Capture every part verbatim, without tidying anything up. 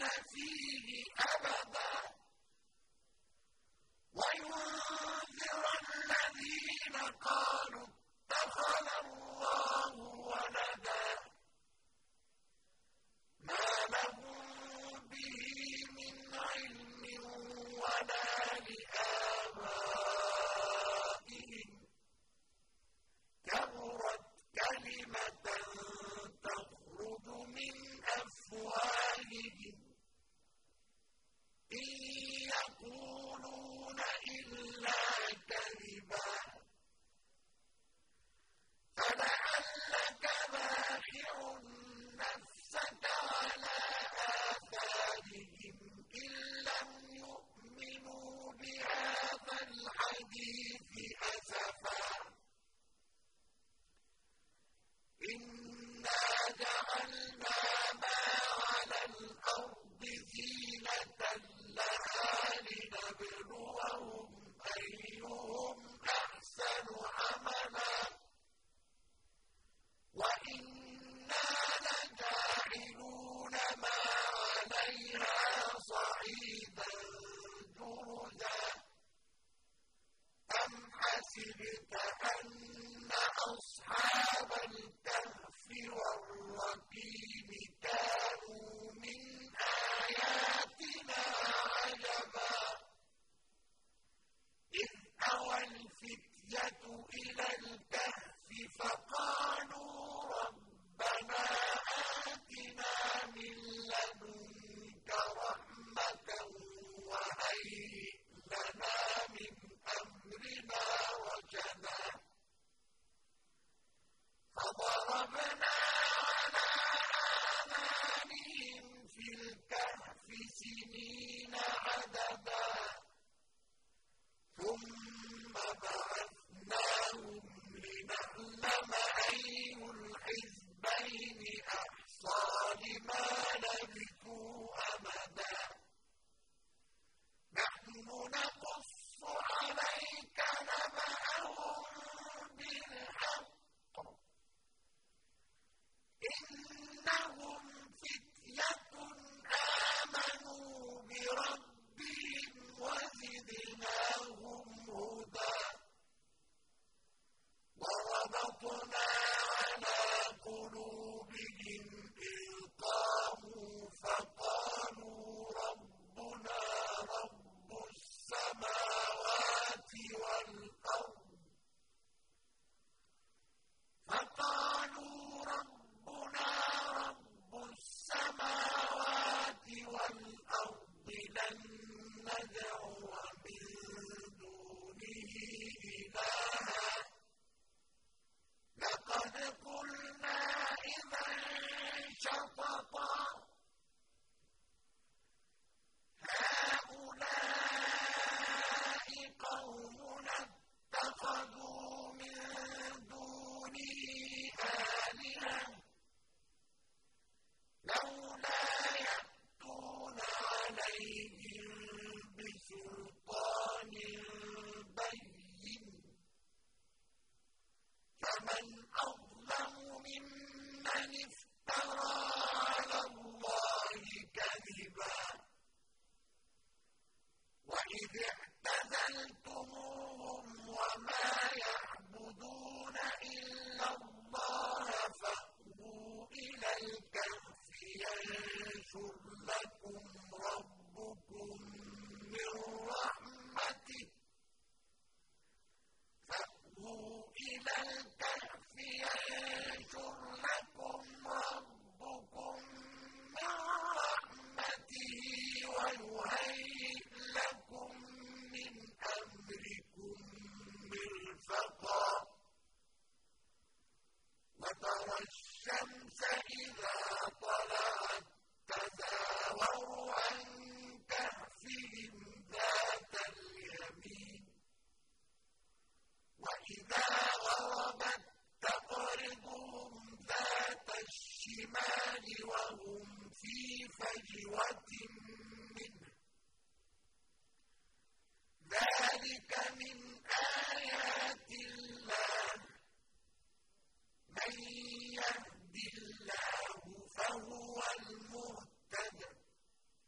فِيهِ أَبَدًا وَيُنذِرَ الَّذِينَ قَالُوا اتَّخَذَ اللَّهُ وَلَدًا مَا لَهُم بِهِ مِنْ عِلْمٍ وَلَا لِآبَائِهِمْ ۚ كَبُرَتْ كَلِمَةً تَخْرُجُ مِنْ أَفْوَاهِهِمْ إِنْ يَقُولُونَ إِلَّا كَذِبًا فَلَعَلَّكَ بَاخِعٌ نَفْسَكَ عَلَىٰ آثَارِهِمْ إِن لَّمْ يُؤْمِنُوا بِهَٰذَا الْحَدِيثِ أَسَفًا إِنَّا جَعَلْنَا مَا عَلَى الْأَرْضِ زِينَةً لَّهَا لِنَبْلُوَهُمْ أَيُّهُمْ أَحْسَنُ عَمَلًا وَإِنَّا لَجَاعِلُونَ مَا عَلَيْهَا صَعِيدًا جُرُزًا أَمْ حَسِبْتَ أَنَّ أَصْحَابَ الْكَهْفِ وَالرَّقِيمِ كَانُوا مِنْ آيَاتِنَا عَجَبًا إِذْ أَوَى الْفِتْيَةُ إِلَى الْكَهْفِ فَقَالُوا رَبَّنَا آتِنَا مِن لَّدُنكَ رَحْمَةً وَهَيِّئْ لَنَا مِنْ أَمْرِنَا رَشَدًا فَضَرَبْنَا عَلَىٰ آذَانِهِمْ فِي الْكَهْفِ سِنِينَ عَدَدًا ثُمَّ بَعَثْنَاهُمْ لِنَعْلَمَ أَيُّ الْحِزْبَيْنِ أَحْصَىٰ لِمَا لَبِثُوا أَمَدًا نَّحْنُ نَقُصُّ عَلَيْكَ نَبَأَهُم بِالْحَقِّ ۚ إِنَّهُمْ فِتْيَةٌ آمَنُوا بِرَبِّهِمْ وَزِدْنَاهُمْ هُدًى وَرَبَطْنَا عَلَىٰ قُلُوبِهِمْ إِذْ قَامُوا فَقَالُوا رَبُّنَا رَبُّ السَّمَاوَاتِ وَالْأَرْضِ فَقَالُوا رَبُّنَا رَبُّ السَّمَاوَاتِ وَالْأَرْضِ لَن نَّدْعُوَ مِن دُونِهِ إِلَٰهًا لَّقَدْ قُلْنَا إِذًا شَطَطًا هَٰؤُلَاءِ قَوْمُنَا اتَّخَذُوا مِن دُونِهِ آلِهَةً لَّوْلَا يَأْتُونَ عَلَيْهِم بِسُلْطَانٍ بَيِّنٍ فَمَنْ أَظْلَمُ مِمَّنِ افْتَرَىٰ عَلَى اللَّهِ كَذِبًا وَإِذِ اعْتَزَلْتُمُوهُمْ وَمَا يَعْبُدُونَ إِلَّا اللَّهَ فَأْوُوا إِلَى الْكَهْفِ يَنشُرْ لَكُمْ رَبُّكُم مِّن رَّحْمَتِهِ فَأْوُوا إِلَى الْكَهْفِ يَنشُرْ لَكُمْ رَبُّكُم مِّن رَّحْمَتِهِ وَيُهَيِّئْ لَكُم مِّنْ أَمْرِكُم مِّرْفَقًا وَتَرَى الشَّمْسَ إِذَا طَلَعَت تَّزَاوَرُ عَن كَهْفِهِمْ ذَاتَ الْيَمِينِ وَإِذَا غَرَبَت تَّقْرِضُهُمْ ذَاتَ الشِّمَالِ وَهُمْ فِي فَجْوَةٍ مِّنْهُ ۚ ذَٰلِكَ مِنْ آيَاتِ اللَّهِ ۗ مَن يَهْدِ اللَّهُ فَهُوَ الْمُهْتَدِ ۖ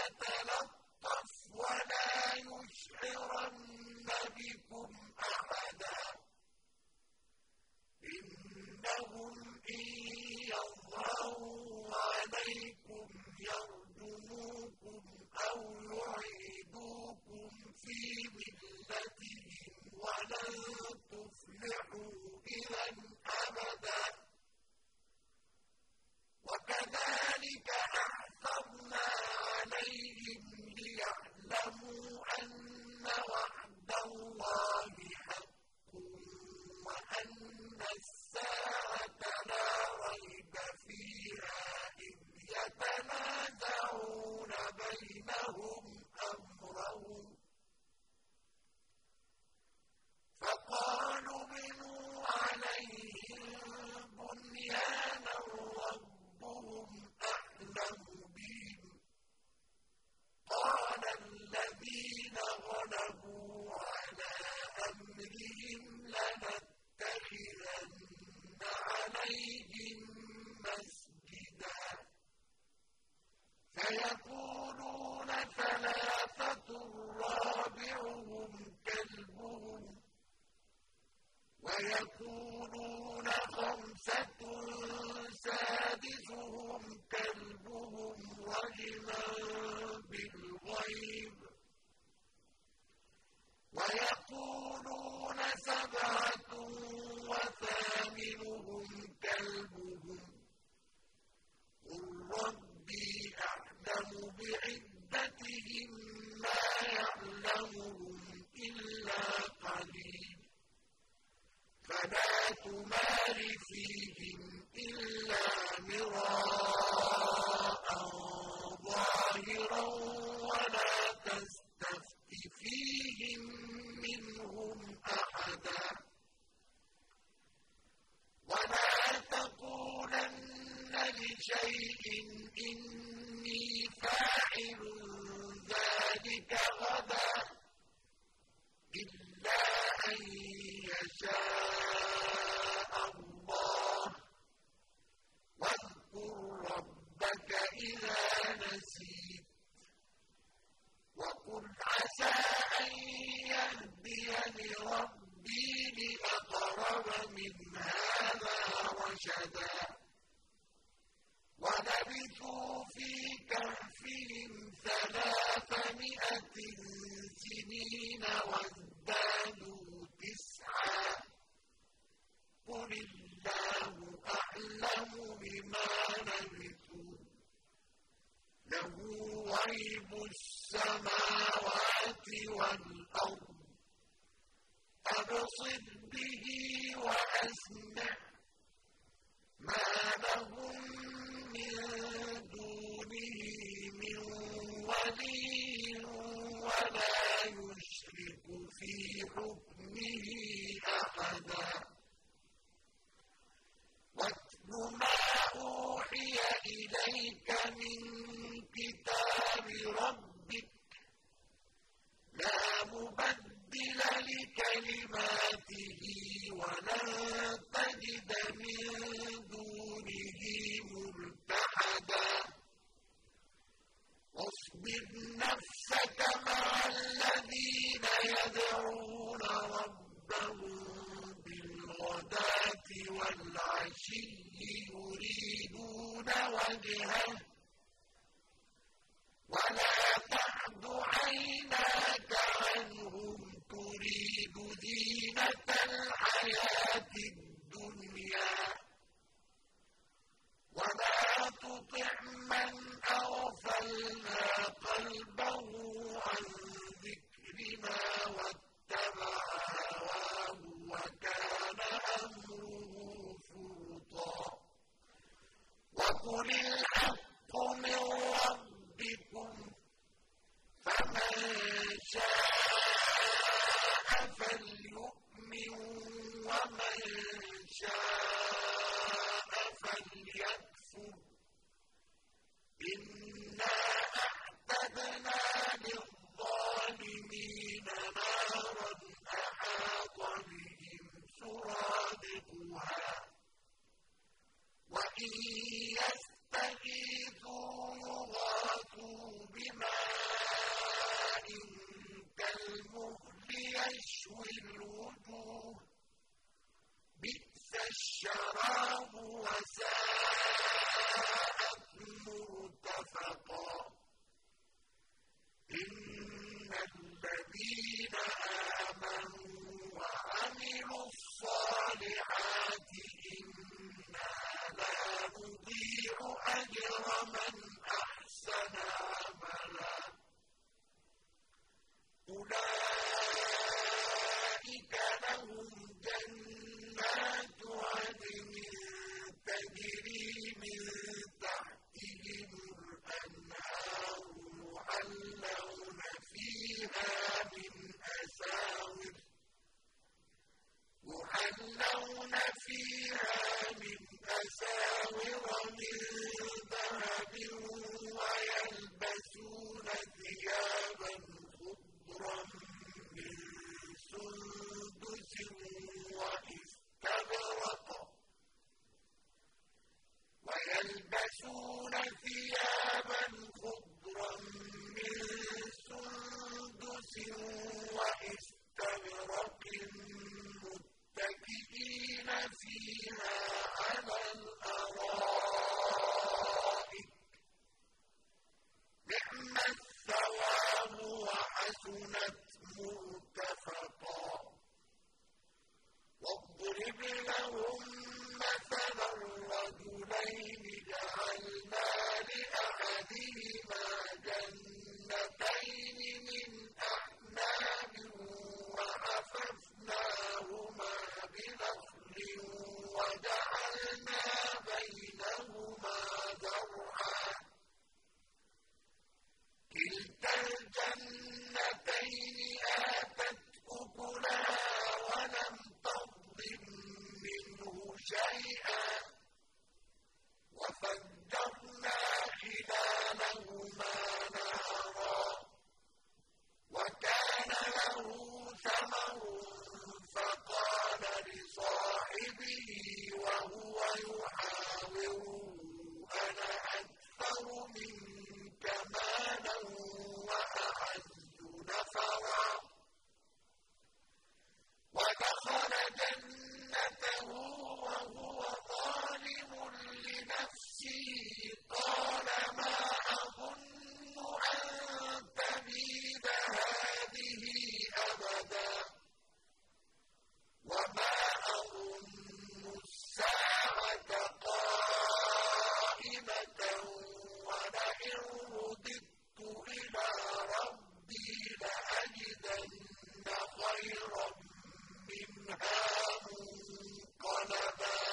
يتلطف ولا يشعرن بكم أحدا إنهم إن يظهروا عليكم يرجموكم أو يعيدوكم في ملتهم ولن تفلحوا إذا أبدا وكذلك أعثرنا عليهم ليعلموا أن وعد الله حق وأن الساعة لا ريب فيها إذ يتنازعون بينهم أمرهم فقالوا بنوا عليهم بنيانا ربهم أعلم بهم قال الذين غلبوا على أمرهم لنتخذن عليهم مسجدا فيقولون ثلاثة رابعهم كلبهم ويقولون خمسة سادسهم كلبهم رجما بالغيب ويقولون سبعة وثامنهم كلبهم قل ربي أعلم بعدتهم ما يعلمهم إلا قليل فلا تمار فيهم إلا مراء ظاهرا ولا تستفت فيهم منهم أحدا ولا تقولن لشيء إني فاعل ذلك غدا إلا أن يشاء الله واذكر ربك إذا نسيت وقل عسى أن يهديني ربي لأقرب من هذا رشدا ولبثوا في كهفهم ثلاثمائة سنين وازدادوا تسعا قل الله أعلم بما لبثوا له غيب السماوات والأرض أبصر به وأسمع ما لهم من دونه من ولي ولا يشرك في حكمه أحدا واتل ما أوحي إليك من كتاب ربك لا مبدل لكلماته ولن تجد من دونه ملتحدا واصبر نفسك مع الذين يدعون ربهم بالغداة والعشي يريدون وجهه ولا تعد عيناك عنهم تريد زينة الحياة الدنيا ولا تطع من أغفلنا قلبه عن ذكرنا واتبع هواه وكان أمره فرطا وقل الحق من ربكم فمن شاء فليؤمن ومن شاء فليكفر إنا أعتدنا للظالمين نارا أحاط بهم سرادقها وإن يستغيثوا يغاثوا بماء حسنت مرتفقا واضرب لهم مثلا الرجلين جعلنا لأحدهما جنتين من أعناب وحففناهما بنخل وجعلنا بينهما زرعا كلتا الجنتين آتت أكلها ولم تظلم منه شيئا وفجرنا خلالهما نهرا وكان له ثمر فقال لصاحبه وهو يحاوره أنا أكثر منك مالا وأعز نفرا ودخل جنته وهو ظالم لنفسه قال ما أظن أن تبيد هذه أبدا وما أظن الساعة قائمة ولئن رددت إلى ربي لأجدن خيرا منها منقلبا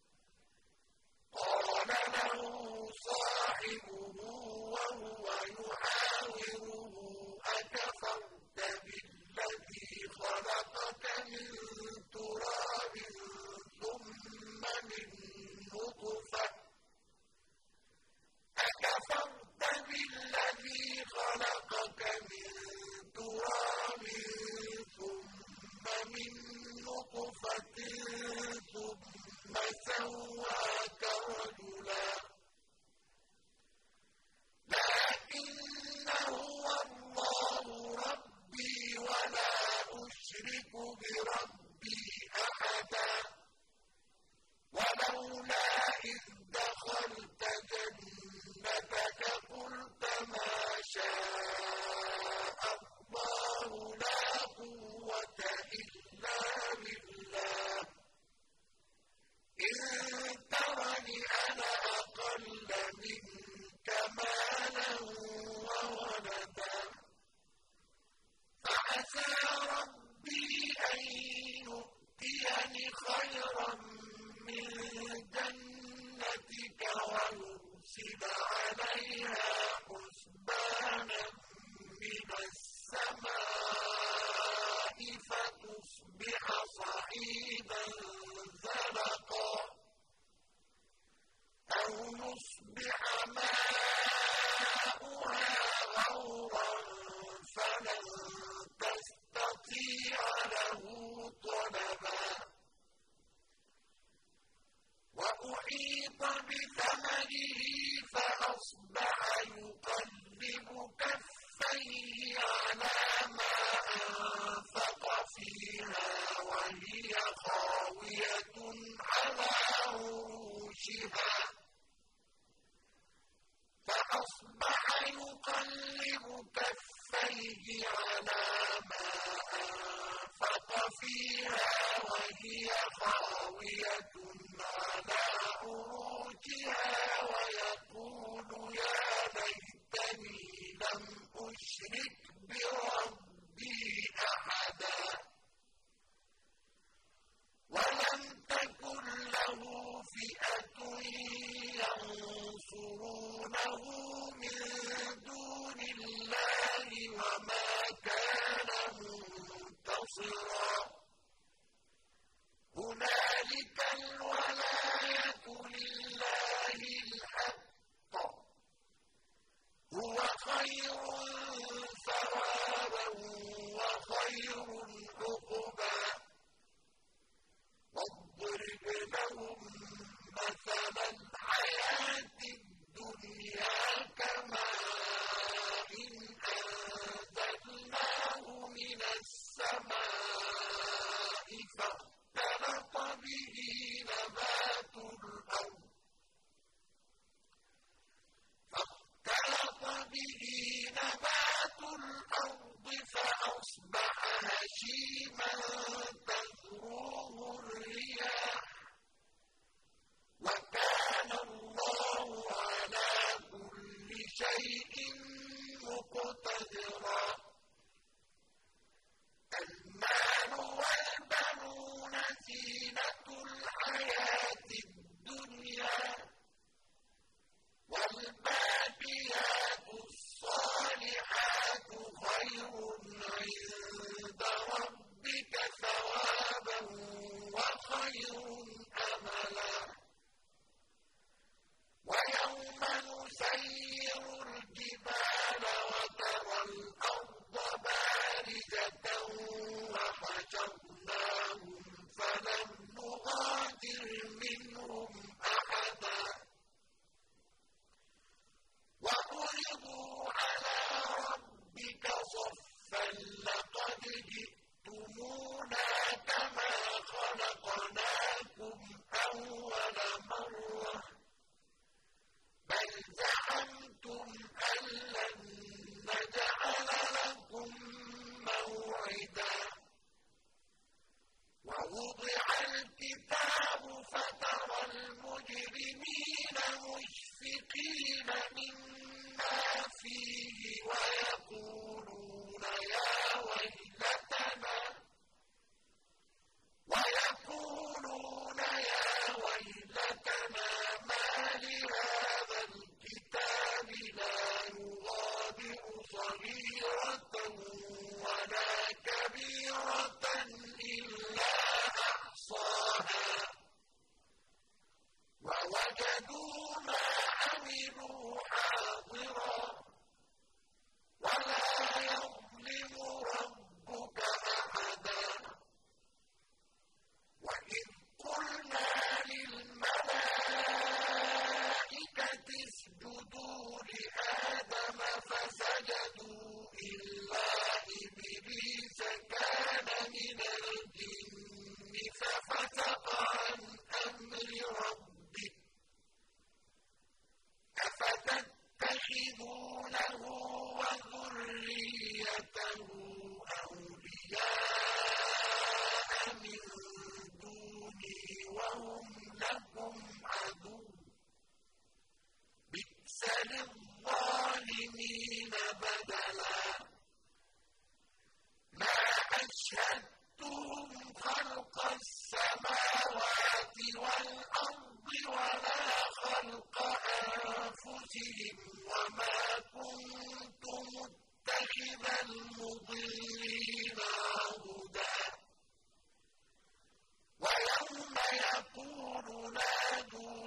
قال له صاحبه وهو يحاوره أكفرت بالذي خلقك من تراب ثم من نطفة أكفرت بالذي خلقك من تراب ثم من نطفة ثم سواك رجلا لكن هو الله ربي ولا أشرك بربي أحدا ولولا إذ دخلت جنتك قلت ما شاء الله لا قوة إلا بالله إن ترني أنا أقل منك مالا وولدا فعسى ربي أن يؤتيني خيرا من جنتك ويرسل عليها حسبانا من السماء فتصبح صعيدا زلقا أو يصبح ماؤها غورا فلن تستطيع له طلبا وأحيط بثمره فأصبح يقلب كفيه على ما أنفق فيها وهي خاوية على عروشها فأصبح يقلب كفيه على ما أنفق فيها وهي خاوية على عروشها ويقول يا ليتني لم أشرك بربي أحدا ولم تكن له فئة ينصرونه من دون الله وما كان منتصرا هنالك الولاية لله الحق هو خير ثوابا وخير عقبا واضرب لهم مثل الحياة الدنيا كماء أنزلناه من السماء فاختلط به نبات الأرض فاختلط به نبات الْأَرْضِ فَأَصْبَحَ هَشِيمًا تَذْرُوهُ الرِّيَاحُ ۗ وَكَانَ اللَّهُ عَلَىٰ كُلِّ شَيْءٍ مُّقْتَدِرًا. الْمَالُ وَالْبَنُونَ زِينَةُ الْحَيَاةِ الدُّنْيَا ۖ وَالْبَاقِيَاتُ الصَّالِحَاتُ خَيْرٌ عِندَ رَبِّكَ ثَوَابًا وَخَيْرٌ أَمَلًا. وَيَوْمَ نُسَيِّرُ الْجِبَالَ وَتَرَى الْأَرْضَ بَارِزَةً وَحَشَرْنَاهُمْ فَلَمْ نُغَادِرْ مِنْهُمْ أَحَدًا وَعُرِضُوا عَلَىٰ رَبِّكَ صَفًّا لَّقَدْ جِئْتُمُونَا كَمَا خَلَقْنَاكُمْ أَوَّلَ مَرَّةٍ بَلْ زَعَمْتُمْ أَن لَّن نَّجْعَلَ لَكُم مَّوْعِدًا. وَوُضِعَ الْكِتَابُ فَتَرَى الْمُجْرِمِينَ مُشْفِقِينَ مِمَّا فِيهِ وَيَقُولُونَ يَا وَيْلَتَنَا وَيَقُولُونَ يَا وَيْلَتَنَا مَا لِهَٰذَا الْكِتَابِ لَا يُغَادِرُ صَغِيرَةً وَلَا كَبِيرَةً إِلَّا أَحْصَاهَا وَوَجَدُوا مَا عَمِلُوا حَاضِرًا وَلَا يَظْلِمُ رَبُّكَ أَحَدًا. وَإِذْ قُلْنَا لِلْمَلَائِكَةِ اسْجُدُوا لِآدَمَ فَسَجَدُوا إِلَّا إِبْلِيسَ كَانَ مِنَ الْجِنِّ فَفَسَقَ عَنْ أَمْرِ رَبِّهِ. أَفَتَتَّخِذُونَهُ وَذُرِّيَّتَهُ أَوْلِيَاءَ مِن دُونِي وَهُمْ لَكُمْ عَدُوٌّ ۚ بِئْسَ لِلظَّالِمِينَ بَدَلًا. مَا أَشْهَدتُّهُمْ خَلْقَ السَّمَاوَاتِ وَالْأَرْضِ وَلَا خَلْقَ أَنفُسِهِمْ وَمَا كُنتُ مُتَّخِذَ الْمُضِلِّينَ عَضُدًا. وَيَوْمَ يَقُولُ نَادُوا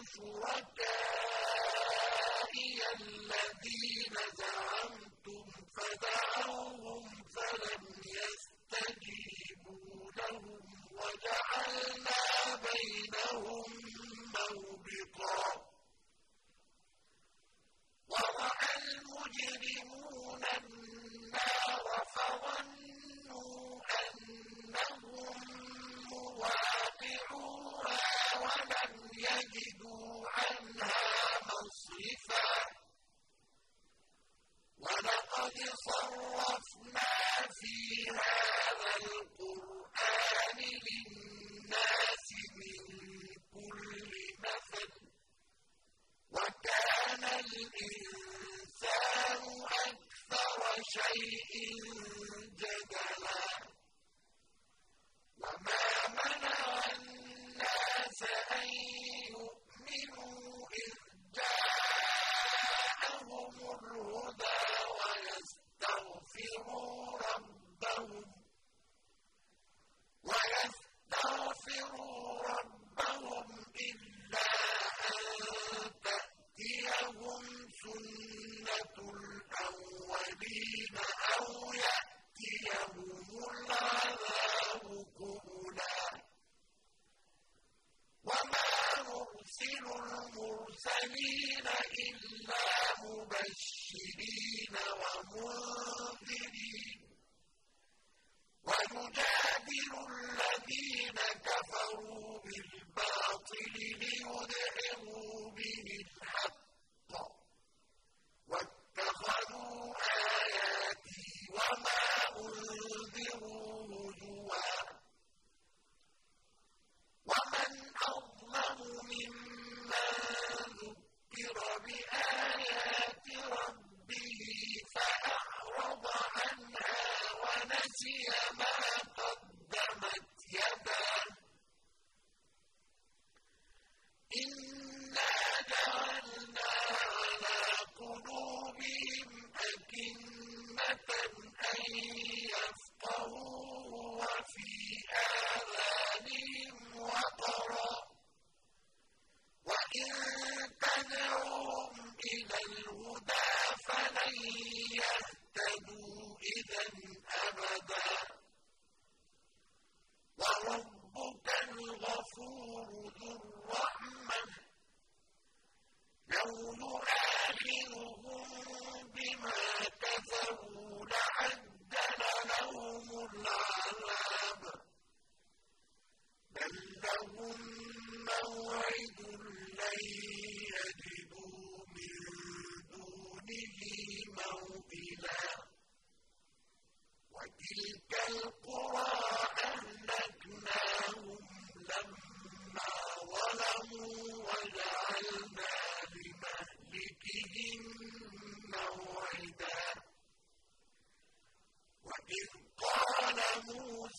شُرَكَائِيَ الَّذِينَ زَعَمْتُمْ فَدَعَوْهُمْ فَلَمْ يَسْتَجِيبُوا لَهُمْ وَجَعَلْنَا بَيْنَهُم مَّوْبِقًا. وَرَأَى الْمُجْرِمُونَ النَّارَ فَظَنُّوا أَنَّهُم مُّوَاقِعُوهَا وَلَمْ يَجِدُوا عَنْهَا مَصْرِفًا. وَلَقَدْ صَرَّفْنَا فِي هَٰذَا الْقُرْآنِ لِلنَّاسِ مِن كُلِّ مَثَلٍ وَكَانَ الْإِنسَانُ أَكْثَرَ شَيْءٍ جَدَلًا. وَمَا مَنَعَ النَّاسَ أَن يُؤْمِنُوا إِذْ جَاءَهُمُ الْهُدَىٰ وَيَسْتَغْفِرُوا رَبَّهُمْ إِلَّا أَن تَأْتِيَهُمْ سُنَّةُ الْأَوَّلِينَ أَوْ يَأْتِيَهُمُ الْعَذَابُ قُبُلًا. وَمَا نُرْسِلُ الْمُرْسَلِينَ إِلَّا مُبَشِّرِينَ وَمُنذِرِينَ وَيُجَادِلُ الَّذِينَ كَفَرُوا بِالْبَاطِلِ لِيُدْحِضُوا بِهِ الْحَقَّ وَاتَّخَذُوا آيَاتِي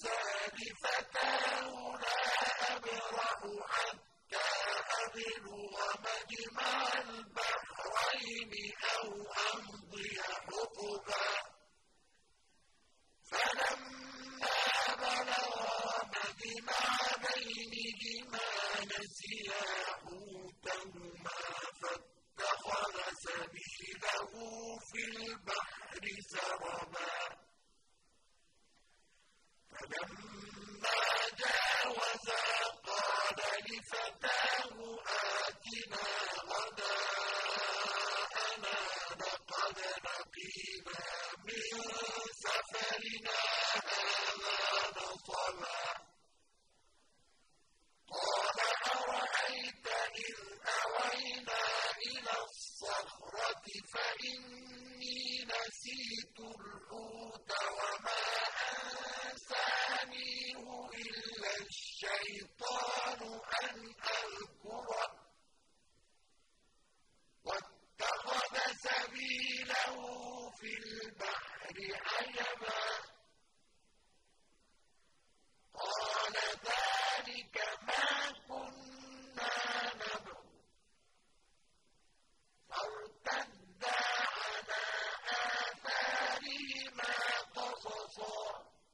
مُوسَىٰ لِفَتَاهُ لَا أَبْرَحُ حَتَّىٰ أَبْلُغَ مَجْمَعَ الْبَحْرَيْنِ أَوْ أَمْضِيَ حُقُبًا فَلَمَّا بَلَغَا مَجْمَعَ بَيْنِهِمَا نَسِيَا حُوتَهُمَا فَاتَّخَذَ سَبِيلَهُ فِي الْبَحْرِ سَرَبًا فَلَمَّا جَاوَزَا قَالَ لِفَتَاهُ آتِنَا غَدَاءَنَا لَقَدْ لَقِينَا مِن سَفَرِنَا هَٰذَا نَصَبًا قَالَ أَرَأَيْتَ إِذْ أَوَيْنَا إِلَى الصَّخْرَةِ فَإِنِّي نَسِيتُ الْحُوتَ وَمَا أَنسَانِيهُ إِلَّا الشَّيْطَانُ أَنْ أَذْكُرَهُ وَاتَّخَذَ سَبِيلَهُ فِي الْبَحْرِ عَجَبًا قَالَ ذَٰلِكَ مَا كُنَّا نَبْغِ فَارْتَدَّا عَلَىٰ آثَارِهِمَا قَصَصًا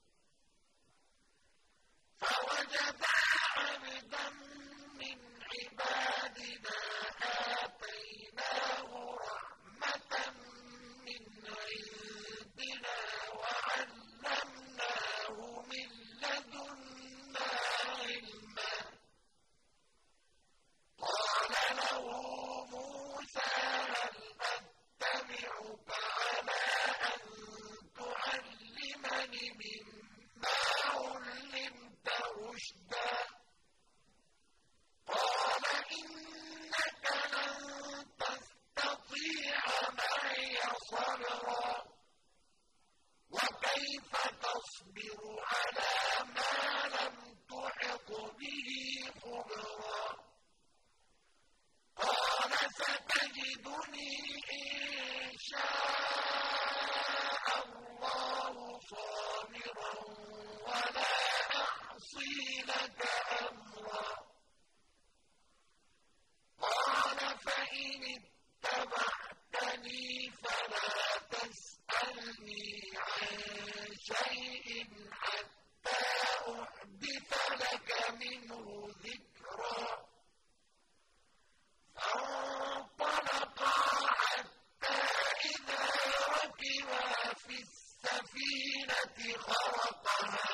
فَوَجَدَا عَبْدًا مِّنْ عِبَادِنَا آتَيْنَاهُ رَحْمَةً مِّنْ عِندِنَا وَعَلَّمْنَاهُ مِن لَّدُنَّا عِلْمًا قَالَ لَهُ مُوسَىٰ هَلْ أَتَّبِعُكَ عَلَىٰ أَن تُعَلِّمَنِ مِمَّا عُلِّمْتَ رُشْدًا قَالَ إِنَّكَ لَن تَسْتَطِيعَ مَعِيَ صَبْرًا وَكَيْفَ تَصْبِرُ عَلَىٰ مَا لَمْ تُحِطْ بِهِ خُبْرًا قَالَ سَتَجِدُنِي إِن شَاءَ اللَّهُ صَابِرًا وَلَا أَعْصِي لَكَ أَمْرًا قَالَ فَإِنِ اتَّبَعْتَنِي فَلَا تَسْأَلْنِي عَن شَيْءٍ حَتَّىٰ أُحْدِثَ لَكَ مِنْهُ ذِكْرًا فَانطَلَقَا حَتَّىٰ إِذَا رَكِبَا فِي السَّفِينَةِ خَرَقَهَا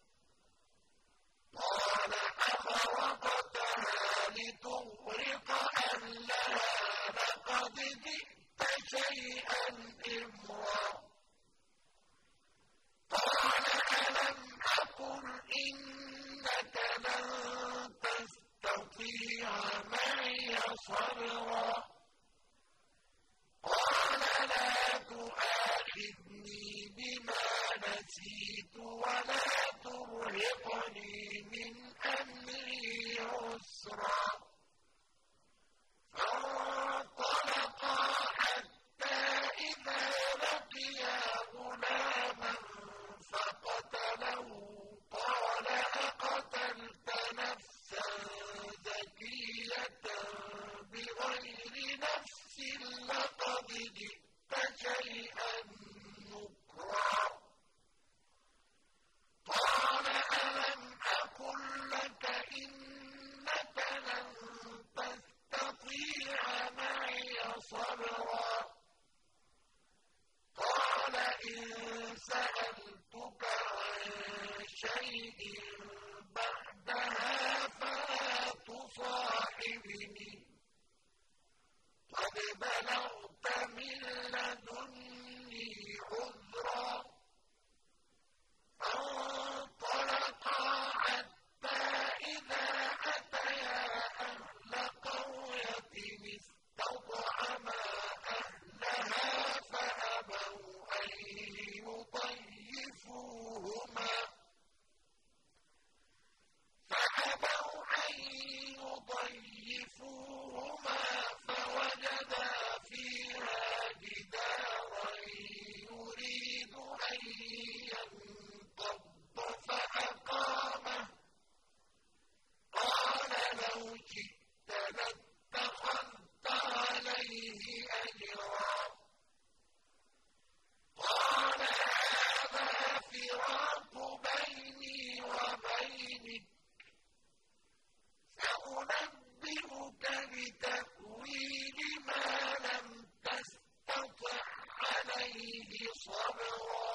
قَالَ أَخَرَقْتَهَا لِتُغْرِقَ أَهْلَهَا لَقَدْ جِئْتَ شَيْئًا إِمْرًا قَالَ أَلَمْ أَقُلْ إِنَّكَ لَن تَسْتَطِيعَ مَعِيَ صَبْرًا قَالَ لَا تُؤَاخِذْنِي بِمَا نَسِيتُ وَلَا تُرْهِقْنِي مِنْ أَمْرِي عُسْرًا فَانطَلَقَا حَتَّىٰ إِذَا لَقِيَا غُلَامًا فَقَتَلَهُ قَالَ أَقَتَلْتَ نَفْسًا زَكِيَّةً بِغَيْرِ نَفْسٍ لَّقَدْ جِئْتَ شَيْئًا نُّكْرًا قَالَ أَلَمْ أَقُل لَّكَ إِنَّكَ لَن تَسْتَطِيعَ مَعِيَ صَبْرًا قَالَ إِن سَأَلْتُكَ عَن شَيْءٍ بَعْدَهَا فَلَا تُصَاحِبْنِي قَدْ بَلَغْتَ مِن لَّدُنِّي عُذْرًا فَانطَلَقَا حَتَّىٰ إِذَا أَتَيَا أَهْلَ قَرْيَةٍ اسْتَطْعَمَا أَهْلَهَا فَأَبَوْا أَن يُضَيِّفُوهُمَا فِرَاقُ بَيْنِي وَبَيْنِكَ ۚ سَأُنَبِّئُكَ بِتَأْوِيلِ مَا لَمْ تَسْتَطِع عَلَيْهِ صَبْرًا.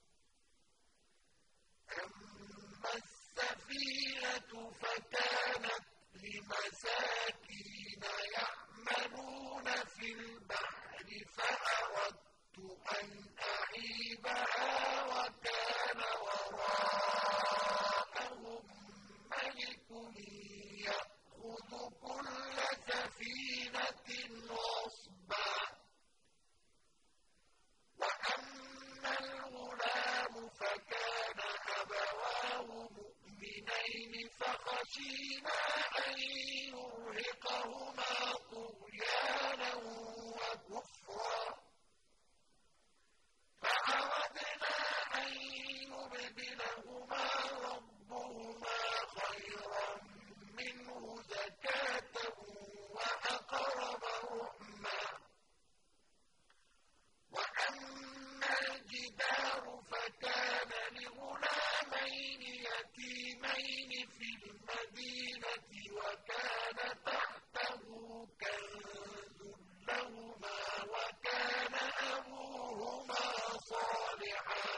أَمَّا السَّفِينَةُ فَكَانَتْ لِمَسَاكِينَ يَعْمَلُونَ فِي الْبَحْرِ فَأَرَدتُّ أَنْ أَعِيبَهَا وَكَانَ وَرَاءَهُم مَّلِكٌ يَأْخُذُ كُلَّ سَفِينَةٍ غَصْبًا. وَأَمَّا الْغُلَامُ فَكَانَ أَبَوَاهُ مُؤْمِنَيْنِ فَخَشِينَا أَن يُرْهِقَهُمَا طُغْيَانًا وَكُفْرًا، فَأَرَدْنَا أَن يُبْدِلَهُمَا رَبُّهُمَا خَيْرًا مِّنْهُ زَكَاةً وَأَقْرَبَ رُحْمًا. وَأَمَّا الْجِدَارُ فَكَانَ لِغُلَامَيْنِ يَتِيمَيْنِ فِي الْمَدِينَةِ وَكَانَ تَحْتَهُ كَنزٌ لَّهُمَا وَكَانَ أَبُوهُمَا صَالِحًا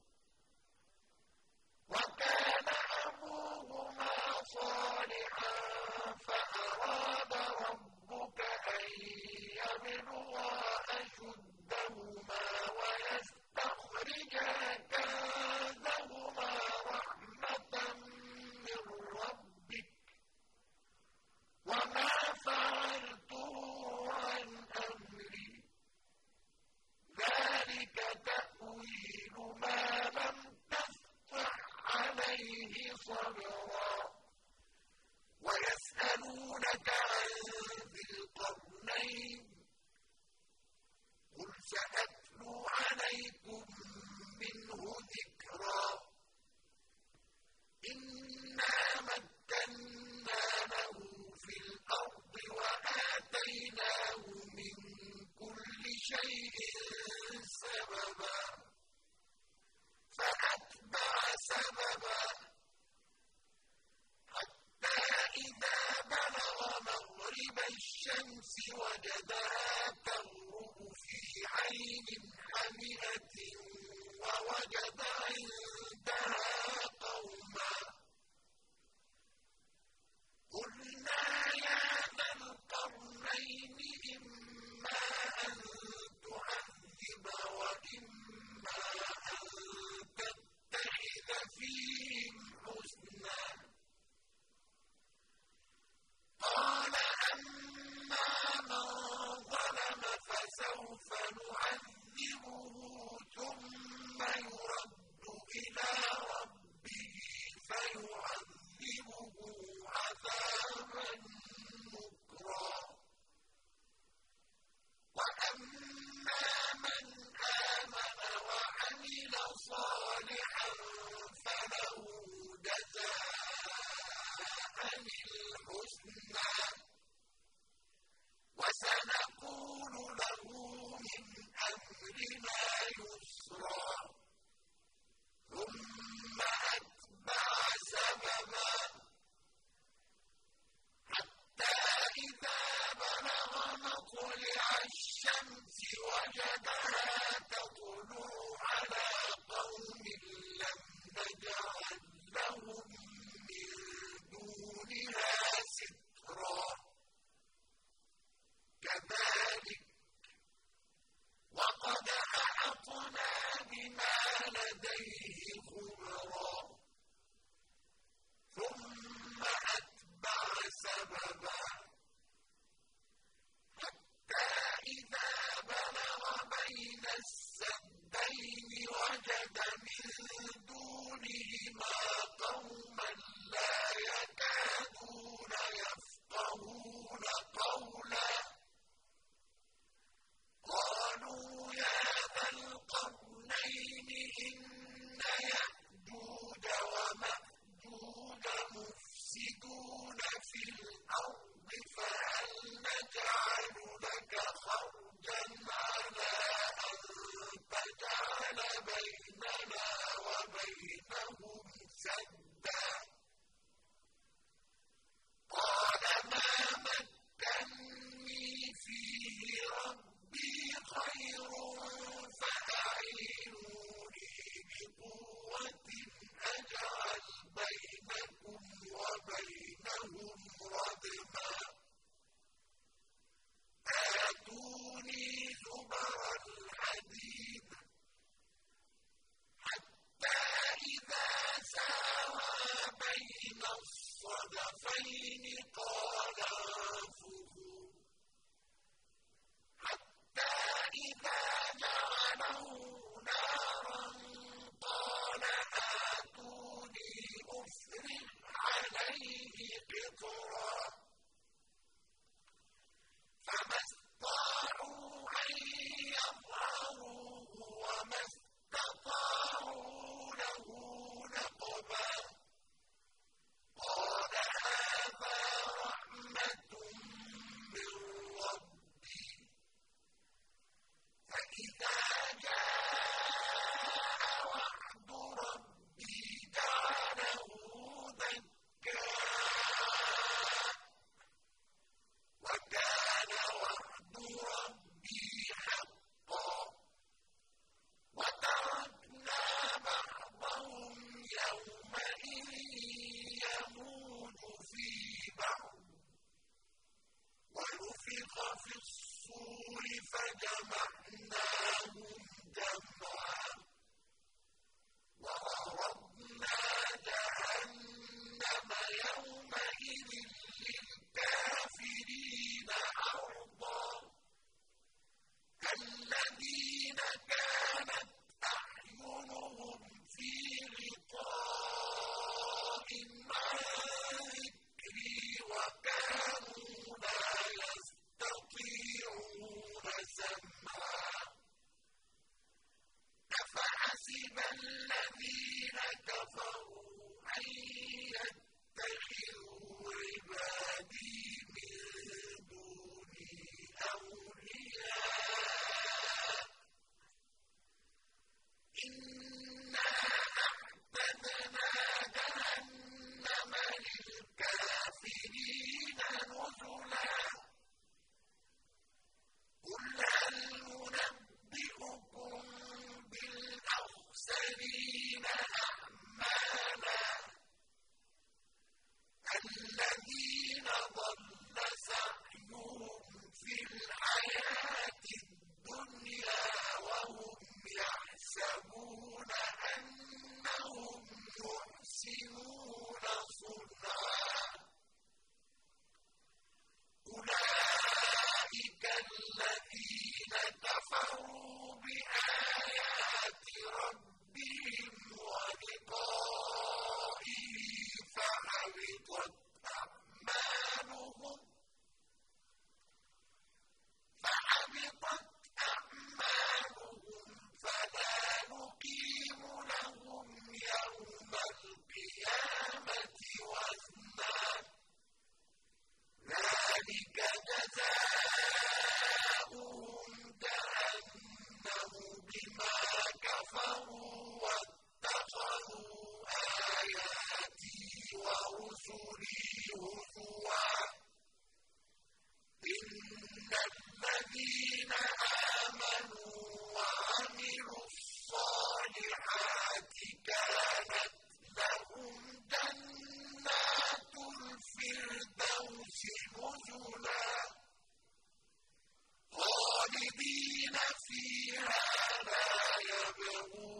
وَكَانَ أَبُوهُمَا صَالِحًا فَأَرَادَ رَبُّكَ أَن يَبْلُغَا أَشُدَّهُمَا وَيَسْتَخْرِجَا كَنزَهُمَا رَحْمَةً مِّن رَّبِّكَ ۚ وَمَا فَعَلْتُهُ عَنْ أَمْرِي ۚ ذَٰلِكَ تَأْوِيلُ مَا لَمْ تَسْطِع عَّلَيْهِ صَبْرًا. وَيَسْأَلُونَكَ عَن ذِي الْقَرْنَيْنِ ۖ قُلْ سَأَتْلُو عَلَيْكُم مِّنْهُ ذِكْرًا. إِنَّا مَكَّنَّا لَهُ فِي الْأَرْضِ وَآتَيْنَاهُ مِن كُلِّ شَيْءٍ سَبَبًا فَأَتْبَعَ سَبَبًا حَتَّىٰ إِذَا بَلَغَ مَغْرِبَ الشَّمْسِ وَجَدَهَا تَغْرُبُ فِي عَيْنٍ حَمِئَةٍ وَوَجَدَ عِندَهَا قَوْمًا. قُلْنَا يَا ذَا الْقَرْنَيْنِ إِمَّا أَن تُعَذِّبَ وَإِمَّا أَن تَتَّخِذَ فِيهِمْ حُسْنًا. قَالَ أَمَّا مَن ظَلَمَ فَسَوْفَ نُعَذِّبُهُ ثُمَّ يُرَدُّ إِلَىٰ رَبِّهِ فَيُعَذِّبُهُ عَذَابًا نُّكْرًا. وَأَمَّا مَنْ آمَنَ وَعَمِلَ صَالِحًا فَلَهُ جَزَاءً الْحُسْنَىٰ وَسَنَقُولُ لَهُ مِنْ أَمْرِنَا يُسْرًا. ثُمَّ أَتْبَعَ سَبَبًا حَتَّىٰ إِذَا بَلَغَ مَطْلِعَ الشَّمْسِ وَجَدَهَا تَطْلُعُ عَلَىٰ قَوْمٍ لَّمْ نَجْعَل لَّهُم مِّن دُونِهَا سِتْرًا. كَذَٰلِكَ وَقَدْ أَحَطْنَا بِمَا لَدَيْهِ خُبْرًا. ثُمَّ أَتْبَعَ سَبَبًا حَتَّىٰ إِذَا بَلَغَ بَيْنَ السَّدَّيْنِ وَجَدَ مِن دُونِهِمَا قَوْمًا لَّا يَكَادُونَ يَفْقَهُونَ قَوْلًا. قَالُوا يَا ذَا الْقَرْنَيْنِ إِنَّ يَأْجُوجَ وَمَأْجُوجَ مُفْسِدُونَ فِي الْأَرْضِ فَهَلْ نَجْعَلُ لَكَ خَرْجًا عَلَىٰ أَن تَجْعَلَ بَيْنَنَا وَبَيْنَهُمْ خَلْفَهُمْ سَدًّا قَالَ مَا مَكَّنِّي فِيهِ رَبِّي خَيْرٌ فَأَعِينُونِي بِقُوَّةٍ أَجْعَلْ بَيْنَكُمْ وَبَيْنَهُمْ رَدْمًا آتُونِي زُبَرَ الْحَدِيدِ حَتَّىٰ إِذَا سَاوَىٰ بَيْنَ الصَّدَفَيْنِ قَالَ انفُخُوا حَتَّىٰ إِذَا جَعَلَهُ نَارًا قَالَ آتُونِي أُفْرِغْ عَلَيْهِ قِطْرًا فَمَا اسْطَاعُوا أَن يَظْهَرُوهُ وَمَا اسْتَطَاعُوا لَهُ نَقْبًا قَالَ هَٰذَا رَحْمَةٌ مِّن رَّبِّي فَإِذَا جَاءَ وَعْدُ رَبِّي جَعَلَهُ دَكَّاءَ وَكَانَ وَعْدُ رَبِّي حَقًّا وَتَرَكْنَا بَعْضَهُمْ يَوْمَئِذٍ يَمُوجُ فِي بَعْضٍ وَنُفِخَ فِي الصُّورِ فَجَمَعْنَاهُمْ جَمْعًا وَعَرَضْنَا جَهَنَّمَ يَوْمَئِذٍ لِّلْكَافِرِينَ عَرْضًا الَّذِينَ كَانَتْ أَعْيُنُهُمْ فِي غِطَاءٍ عَن ذِكْرِي وَكَانُوا لَا يَسْتَطِيعُونَ سَمْعًا أَفَحَسِبَ الَّذِينَ كَفَرُوا أَن يَتَّخِذُوا عِبَادِي مِن دُونِي أَوْلِيَاءَ إِنَّا أَعْتَدْنَا جَهَنَّمَ لِلْكَافِرِينَ نُزُلًا قُلْ هَلْ نُنَبِّئُكُم بِالْأَخْسَرِينَ أَعْمَالًا الَّذِينَ ضَلَّ سَعْيُهُمْ فِي الْحَيَاةِ الدُّنْيَا وَهُمْ يَحْسَبُونَ أَنَّهُمْ يُحْسِنُونَ صُنْعًا أُولَٰئِكَ الَّذِينَ كَفَرُوا بِآيَاتِ رَبِّهِمْ وَلِقَائِهِ فَحَبِطَتْ أَعْمَالُهُمْ فَحَبِطَتْ أَعْمَالُهُمْ فَلَا نُقِيمُ لَهُمْ يَوْمَ الْقِيَامَةِ وَزْنًا ذَٰلِكَ جَزَاؤُهُمْ جَهَنَّمُ بِمَا كَفَرُوا وَاتَّخَذُوا آيَاتِي وَرُسُلِي هُزُوًا إِنَّ الَّذِينَ آمَنُوا وَعَمِلُوا الصَّالِحَاتِ كَانَتْ لَهُمْ جَنَّاتُ الْفِرْدَوْسِ نُزُلًا خَالِدِينَ فِيهَا لَا يَبْغُونَ